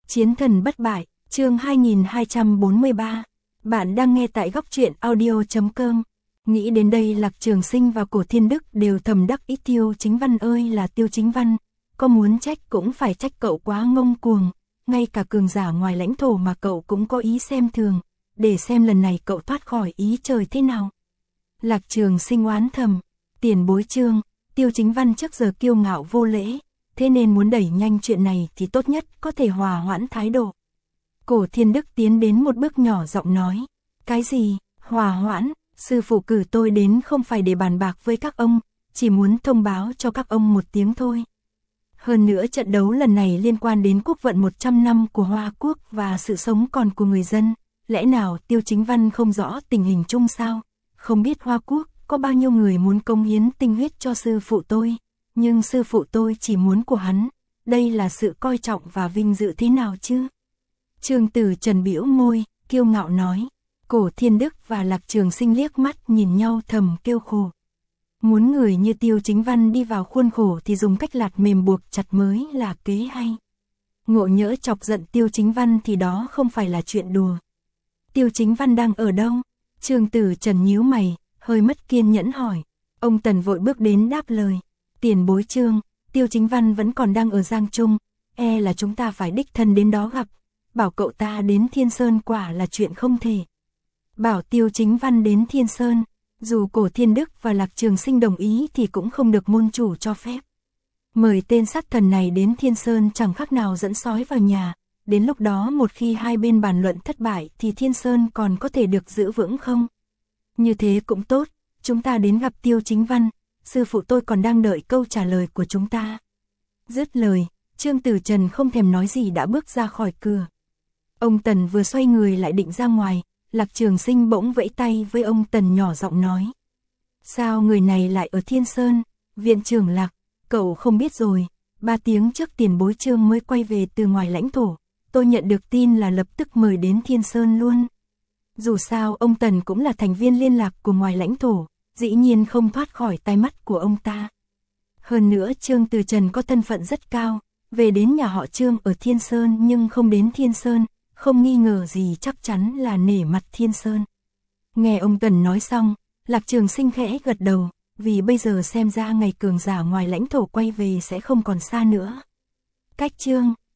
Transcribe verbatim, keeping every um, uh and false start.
Chiến thần bất bại, chương hai nghìn hai trăm bốn mươi ba. Bạn đang nghe tại góc truyện audio chấm com. Nghĩ đến đây Lạc Trường Sinh và Cổ Thiên Đức đều thầm đắc ý. Tiêu Chính Văn ơi là Tiêu Chính Văn, có muốn trách cũng phải trách cậu quá ngông cuồng, ngay cả cường giả ngoài lãnh thổ mà cậu cũng có ý xem thường, để xem lần này cậu thoát khỏi ý trời thế nào. Lạc Trường Sinh oán thầm, tiền bối Trương, Tiêu Chính Văn trước giờ kiêu ngạo vô lễ, thế nên muốn đẩy nhanh chuyện này thì tốt nhất có thể hòa hoãn thái độ. Cổ Thiên Đức tiến đến một bước nhỏ giọng nói, cái gì, hòa hoãn, sư phụ cử tôi đến không phải để bàn bạc với các ông, chỉ muốn thông báo cho các ông một tiếng thôi. Hơn nữa trận đấu lần này liên quan đến quốc vận một trăm năm của Hoa Quốc và sự sống còn của người dân, lẽ nào Tiêu Chính Văn không rõ tình hình chung sao, không biết Hoa Quốc có bao nhiêu người muốn cống hiến tinh huyết cho sư phụ tôi, nhưng sư phụ tôi chỉ muốn của hắn, đây là sự coi trọng và vinh dự thế nào chứ? Trương Tử Trần bĩu môi, kiêu ngạo nói. Cổ Thiên Đức và Lạc Trường Sinh liếc mắt nhìn nhau thầm kêu khổ. Muốn người như Tiêu Chính Văn đi vào khuôn khổ thì dùng cách lạt mềm buộc chặt mới là kế hay. Ngộ nhỡ chọc giận Tiêu Chính Văn thì đó không phải là chuyện đùa. Tiêu Chính Văn đang ở đâu? Trương Tử Trần nhíu mày, hơi mất kiên nhẫn hỏi. Ông Tần vội bước đến đáp lời. Tiền bối Trương, Tiêu Chính Văn vẫn còn đang ở Giang Trung, e là chúng ta phải đích thân đến đó gặp. Bảo cậu ta đến Thiên Sơn quả là chuyện không thể. Bảo Tiêu Chính Văn đến Thiên Sơn, dù Cổ Thiên Đức và Lạc Trường Sinh đồng ý thì cũng không được môn chủ cho phép. Mời tên sát thần này đến Thiên Sơn chẳng khác nào dẫn sói vào nhà, đến lúc đó một khi hai bên bàn luận thất bại thì Thiên Sơn còn có thể được giữ vững không? Như thế cũng tốt, chúng ta đến gặp Tiêu Chính Văn, sư phụ tôi còn đang đợi câu trả lời của chúng ta. Dứt lời, Trương Tử Trần không thèm nói gì đã bước ra khỏi cửa. Ông Tần vừa xoay người lại định ra ngoài, Lạc Trường Sinh bỗng vẫy tay với ông Tần nhỏ giọng nói. Sao người này lại ở Thiên Sơn? Viện trưởng Lạc, cậu không biết rồi, ba tiếng trước tiền bối Trương mới quay về từ ngoài lãnh thổ, tôi nhận được tin là lập tức mời đến Thiên Sơn luôn. Dù sao ông Tần cũng là thành viên liên lạc của ngoài lãnh thổ, dĩ nhiên không thoát khỏi tai mắt của ông ta. Hơn nữa Trương Từ Trần có thân phận rất cao, về đến nhà họ Trương ở Thiên Sơn nhưng không đến Thiên Sơn, không nghi ngờ gì chắc chắn là nể mặt Thiên Sơn. Nghe ông Tần nói xong, Lạc Trường Sinh khẽ gật đầu, vì bây giờ xem ra ngày cường giả ngoài lãnh thổ quay về sẽ không còn xa nữa. Cách Trương,